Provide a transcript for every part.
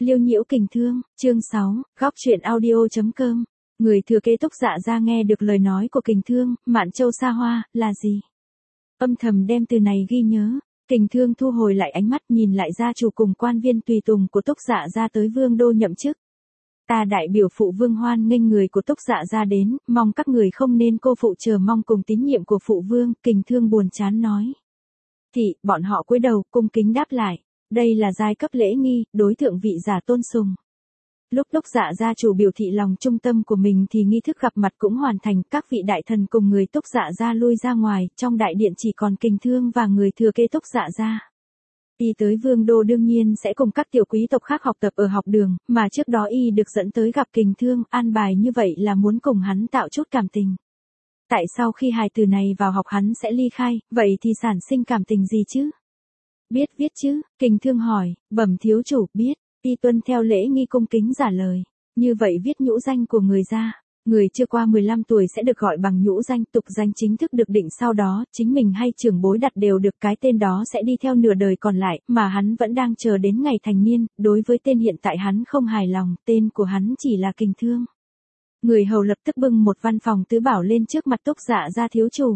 Liêu nhiễu kình thương, chương 6, góc truyện audio.com. Người thừa kế Túc Dạ Gia nghe được lời nói của kình thương, Mạn Châu xa hoa, là gì? Âm thầm đem từ này ghi nhớ. Kình thương thu hồi lại ánh mắt nhìn lại gia chủ cùng quan viên tùy tùng của Túc Dạ Gia tới vương đô nhậm chức. Ta đại biểu phụ vương hoan nghênh người của Túc Dạ Gia đến, mong các người không nên cô phụ chờ mong cùng tín nhiệm của phụ vương, kình thương buồn chán nói. Thị, bọn họ cúi đầu, cung kính đáp lại. Đây là giai cấp lễ nghi, đối thượng vị giả tôn sùng. Lúc Túc Dạ Gia chủ biểu thị lòng trung tâm của mình thì nghi thức gặp mặt cũng hoàn thành, các vị đại thần cùng người Túc Dạ Gia lui ra ngoài, trong đại điện chỉ còn kình thương và người thừa kế Túc Dạ Gia. Y tới vương đô đương nhiên sẽ cùng các tiểu quý tộc khác học tập ở học đường, mà trước đó y được dẫn tới gặp kình thương, an bài như vậy là muốn cùng hắn tạo chút cảm tình. Tại sao khi hài từ này vào học hắn sẽ ly khai, vậy thì sản sinh cảm tình gì chứ? Biết viết chứ, kình thương hỏi, bẩm thiếu chủ, biết, y tuân theo lễ nghi cung kính trả lời. Như vậy viết nhũ danh của người ra, người chưa qua 15 tuổi sẽ được gọi bằng nhũ danh, tục danh chính thức được định sau đó, chính mình hay trưởng bối đặt đều được, cái tên đó sẽ đi theo nửa đời còn lại, mà hắn vẫn đang chờ đến ngày thành niên, đối với tên hiện tại hắn không hài lòng, tên của hắn chỉ là kình thương. Người hầu lập tức bưng một văn phòng tứ bảo lên trước mặt Túc Dạ Gia thiếu chủ.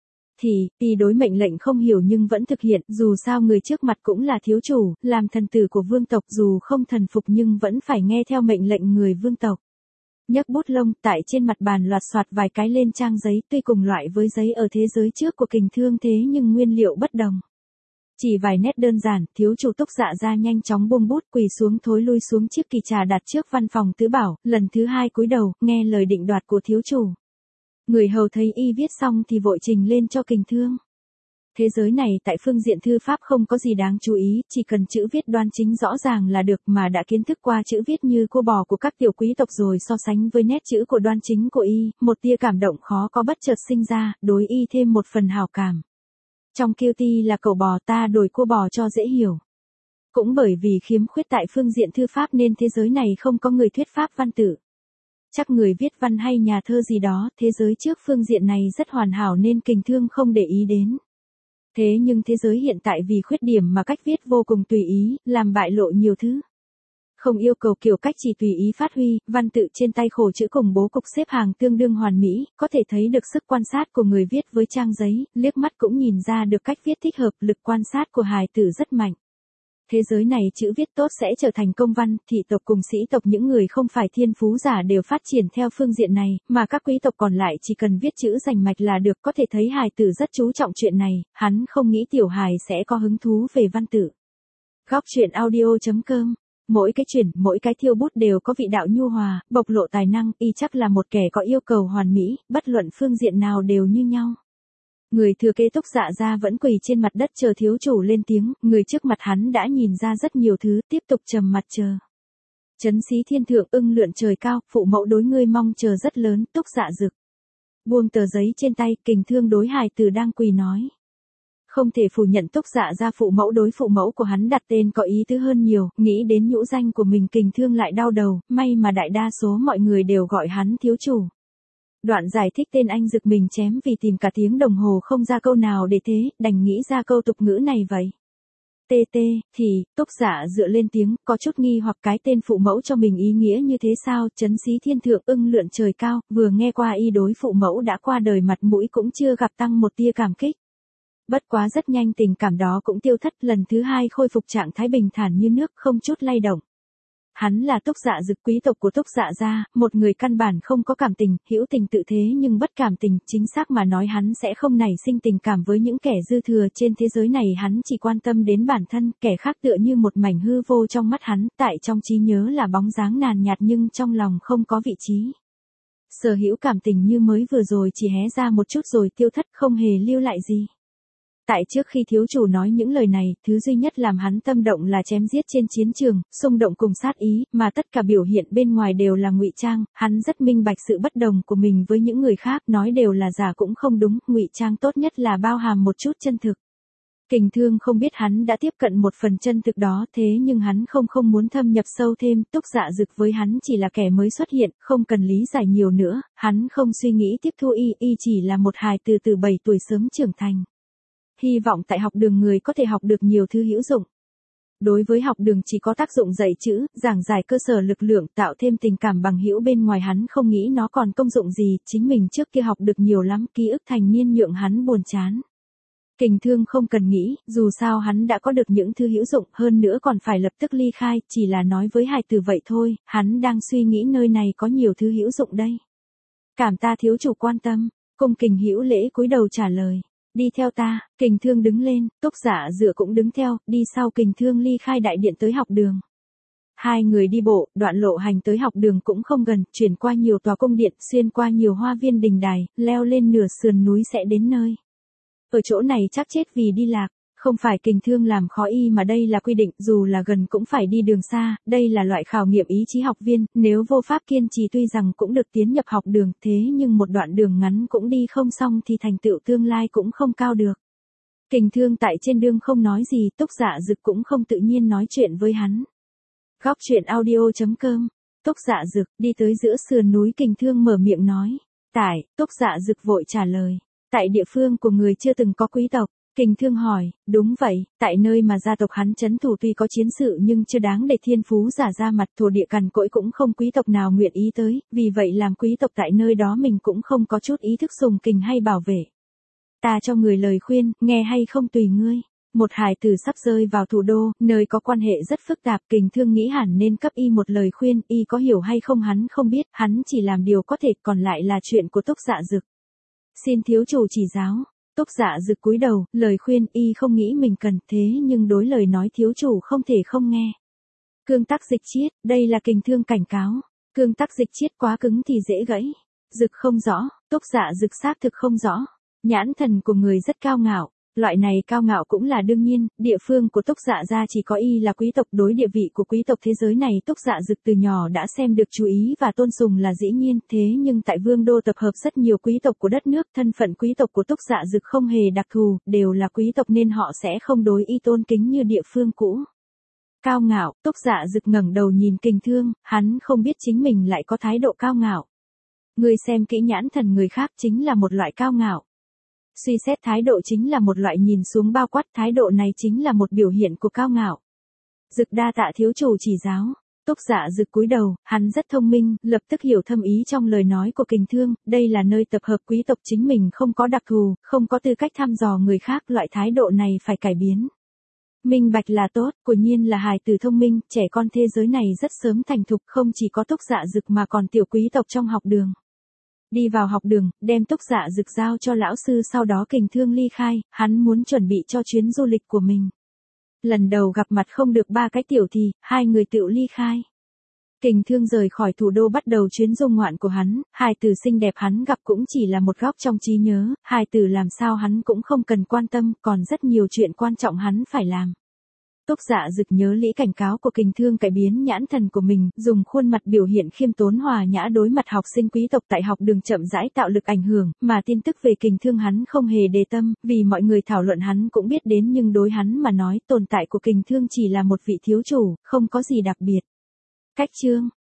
Y đối mệnh lệnh không hiểu nhưng vẫn thực hiện, dù sao người trước mặt cũng là thiếu chủ, làm thần tử của vương tộc, dù không thần phục nhưng vẫn phải nghe theo mệnh lệnh người vương tộc. Nhấc bút lông, tại trên mặt bàn loạt soạt vài cái lên trang giấy, tuy cùng loại với giấy ở thế giới trước của kình thương thế nhưng nguyên liệu bất đồng. Chỉ vài nét đơn giản, thiếu chủ Túc Dạ Gia nhanh chóng buông bút, quỳ xuống thối lui xuống chiếc kỳ trà đặt trước văn phòng tứ bảo, lần thứ hai cúi đầu, nghe lời định đoạt của thiếu chủ. Người hầu thấy y viết xong thì vội trình lên cho kình thương. Thế giới này tại phương diện thư pháp không có gì đáng chú ý, chỉ cần chữ viết đoan chính rõ ràng là được, mà đã kiến thức qua chữ viết như cô bò của các tiểu quý tộc rồi so sánh với nét chữ của đoan chính của y, một tia cảm động khó có bất chợt sinh ra, đối y thêm một phần hảo cảm. Trong kiêu ti là cẩu bò, ta đổi cô bò cho dễ hiểu. Cũng bởi vì khiếm khuyết tại phương diện thư pháp nên thế giới này không có người thuyết pháp văn tự. Chắc người viết văn hay nhà thơ gì đó, thế giới trước phương diện này rất hoàn hảo nên kình thương không để ý đến. Thế nhưng thế giới hiện tại vì khuyết điểm mà cách viết vô cùng tùy ý, làm bại lộ nhiều thứ. Không yêu cầu kiểu cách chỉ tùy ý phát huy, văn tự trên tay khổ chữ cùng bố cục xếp hàng tương đương hoàn mỹ, có thể thấy được sức quan sát của người viết với trang giấy, liếc mắt cũng nhìn ra được cách viết thích hợp, lực quan sát của hài tử rất mạnh. Thế giới này chữ viết tốt sẽ trở thành công văn, thị tộc cùng sĩ tộc những người không phải thiên phú giả đều phát triển theo phương diện này, mà các quý tộc còn lại chỉ cần viết chữ rành mạch là được, có thể thấy hài tử rất chú trọng chuyện này, hắn không nghĩ tiểu hài sẽ có hứng thú về văn tự. Góc truyện audio.com. Mỗi cái chuyển, mỗi cái thiêu bút đều có vị đạo nhu hòa, bộc lộ tài năng, y chắc là một kẻ có yêu cầu hoàn mỹ, bất luận phương diện nào đều như nhau. Người thừa kế Túc Dạ Gia vẫn quỳ trên mặt đất chờ thiếu chủ lên tiếng, người trước mặt hắn đã nhìn ra rất nhiều thứ, tiếp tục trầm mặt chờ. Chấn xí thiên thượng ưng lượn trời cao, phụ mẫu đối ngươi mong chờ rất lớn, Túc Dạ Dực. Buông tờ giấy trên tay, kình thương đối hài tử đang quỳ nói. Không thể phủ nhận Túc Dạ Gia phụ mẫu đối phụ mẫu của hắn đặt tên có ý tứ hơn nhiều, nghĩ đến nhũ danh của mình kình thương lại đau đầu, may mà đại đa số mọi người đều gọi hắn thiếu chủ. Đoạn giải thích tên anh Dực mình chém vì tìm cả tiếng đồng hồ không ra câu nào để thế, đành nghĩ ra câu tục ngữ này vậy. Túc Dạ dựa lên tiếng, có chút nghi hoặc cái tên phụ mẫu cho mình ý nghĩa như thế sao, chấn xí thiên thượng ưng lượn trời cao, vừa nghe qua y đối phụ mẫu đã qua đời mặt mũi cũng chưa gặp tăng một tia cảm kích. Bất quá rất nhanh tình cảm đó cũng tiêu thất, lần thứ hai khôi phục trạng thái bình thản như nước, không chút lay động. Hắn là Túc Dạ Dực, quý tộc của Túc Dạ Gia, một người căn bản không có cảm tình, hữu tình tự thế nhưng bất cảm tình, chính xác mà nói hắn sẽ không nảy sinh tình cảm với những kẻ dư thừa trên thế giới này, hắn chỉ quan tâm đến bản thân, kẻ khác tựa như một mảnh hư vô trong mắt hắn, tại trong trí nhớ là bóng dáng nhàn nhạt nhưng trong lòng không có vị trí. Sở hữu cảm tình như mới vừa rồi chỉ hé ra một chút rồi tiêu thất, không hề lưu lại gì. Tại trước khi thiếu chủ nói những lời này, thứ duy nhất làm hắn tâm động là chém giết trên chiến trường, xung động cùng sát ý, mà tất cả biểu hiện bên ngoài đều là ngụy trang, hắn rất minh bạch sự bất đồng của mình với những người khác, nói đều là giả cũng không đúng, ngụy trang tốt nhất là bao hàm một chút chân thực. Kình thương không biết hắn đã tiếp cận một phần chân thực đó, thế nhưng hắn không muốn thâm nhập sâu thêm, Túc Dạ Dực với hắn chỉ là kẻ mới xuất hiện, không cần lý giải nhiều nữa, hắn không suy nghĩ tiếp thu y chỉ là một hài từ 7 tuổi sớm trưởng thành. Hy vọng tại học đường người có thể học được nhiều thứ hữu dụng. đối với học đường chỉ có tác dụng dạy chữ, giảng giải cơ sở lực lượng, tạo thêm tình cảm bằng hữu bên ngoài hắn không nghĩ nó còn công dụng gì, chính mình trước kia học được nhiều lắm, ký ức thành niên nhượng hắn buồn chán. Kình Thương không cần nghĩ, dù sao hắn đã có được những thứ hữu dụng, hơn nữa còn phải lập tức ly khai, chỉ là nói với hài tử vậy thôi, hắn đang suy nghĩ nơi này có nhiều thứ hữu dụng đây. Cảm ta thiếu chủ quan tâm, cung Kình Hữu lễ cúi đầu trả lời. Đi theo ta, Kình Thương đứng lên, Túc Dạ Dựa cũng đứng theo, đi sau Kình Thương ly khai đại điện tới học đường. Hai người đi bộ, đoạn lộ hành tới học đường cũng không gần, chuyển qua nhiều tòa cung điện, xuyên qua nhiều hoa viên đình đài, leo lên nửa sườn núi sẽ đến nơi. Ở chỗ này chắc chết vì đi lạc, không phải Kình Thương làm khó y mà đây là quy định, dù là gần cũng phải đi đường xa, đây là loại khảo nghiệm ý chí học viên, nếu vô pháp kiên trì tuy rằng cũng được tiến nhập học đường, thế nhưng một đoạn đường ngắn cũng đi không xong thì thành tựu tương lai cũng không cao được. Kình Thương tại trên đường không nói gì, Túc Dạ Dực cũng không tự nhiên nói chuyện với hắn. Góc truyện audio.com, Túc Dạ Dực, đi tới giữa sườn núi Kình Thương mở miệng nói. Tại, Túc Dạ Dực vội trả lời. Tại địa phương của người chưa từng có quý tộc. Kình Thương hỏi, đúng vậy, tại nơi mà gia tộc hắn trấn thủ tuy có chiến sự nhưng chưa đáng để thiên phú giả ra mặt, thổ địa cằn cỗi cũng không quý tộc nào nguyện ý tới, vì vậy làm quý tộc tại nơi đó mình cũng không có chút ý thức sùng kình hay bảo vệ. Ta cho người lời khuyên, nghe hay không tùy ngươi. Một hài tử sắp rơi vào thủ đô, nơi có quan hệ rất phức tạp, Kình Thương nghĩ hẳn nên cấp y một lời khuyên, y có hiểu hay không hắn không biết, hắn chỉ làm điều có thể, còn lại là chuyện của Túc Dạ Dực. Xin thiếu chủ chỉ giáo. Túc Dạ Dực cúi đầu, lời khuyên y không nghĩ mình cần, thế nhưng đối lời nói thiếu chủ không thể không nghe. Cương tắc dịch chiết, đây là Kình Thương cảnh cáo. Cương tắc dịch chiết quá cứng thì dễ gãy. Dực không rõ, Túc Dạ Dực xác thực không rõ. Nhãn thần của người rất cao ngạo. Loại này cao ngạo cũng là đương nhiên, địa phương của Túc Dạ gia chỉ có y là quý tộc, đối địa vị của quý tộc thế giới này Túc Dạ Dực từ nhỏ đã xem được chú ý và tôn sùng là dĩ nhiên, thế nhưng tại vương đô tập hợp rất nhiều quý tộc của đất nước, thân phận quý tộc của Túc Dạ Dực không hề đặc thù, đều là quý tộc nên họ sẽ không đối y tôn kính như địa phương cũ. Cao ngạo, Túc Dạ Dực ngẩng đầu nhìn Kình Thương, hắn không biết chính mình lại có thái độ cao ngạo. Người xem kỹ nhãn thần người khác chính là một loại cao ngạo. Suy xét thái độ chính là một loại nhìn xuống bao quát, thái độ này chính là một biểu hiện của cao ngạo. Dực đa tạ thiếu chủ chỉ giáo. Túc Dạ Dực cúi đầu, hắn rất thông minh, lập tức hiểu thâm ý trong lời nói của Kình Thương, đây là nơi tập hợp quý tộc, chính mình không có đặc thù, không có tư cách thăm dò người khác, loại thái độ này phải cải biến. Minh bạch là tốt, quả nhiên là hài tử thông minh, trẻ con thế giới này rất sớm thành thục, không chỉ có Túc Dạ Dực mà còn tiểu quý tộc trong học đường. Đi vào học đường, đem Túc Dạ Dực giao cho lão sư, sau đó Kình Thương ly khai, hắn muốn chuẩn bị cho chuyến du lịch của mình. Lần đầu gặp mặt không được ba cái tiểu thì, hai người tự ly khai. Kình Thương rời khỏi thủ đô bắt đầu chuyến du ngoạn của hắn, hài tử xinh đẹp hắn gặp cũng chỉ là một góc trong trí nhớ, hài tử làm sao hắn cũng không cần quan tâm, còn rất nhiều chuyện quan trọng hắn phải làm. Túc Dạ Dực nhớ lý cảnh cáo của Kình Thương, cải biến nhãn thần của mình, dùng khuôn mặt biểu hiện khiêm tốn hòa nhã đối mặt học sinh quý tộc tại học đường chậm rãi tạo lực ảnh hưởng, mà tin tức về Kình Thương hắn không hề đề tâm, vì mọi người thảo luận hắn cũng biết đến nhưng đối hắn mà nói tồn tại của Kình Thương chỉ là một vị thiếu chủ, không có gì đặc biệt. Cách chương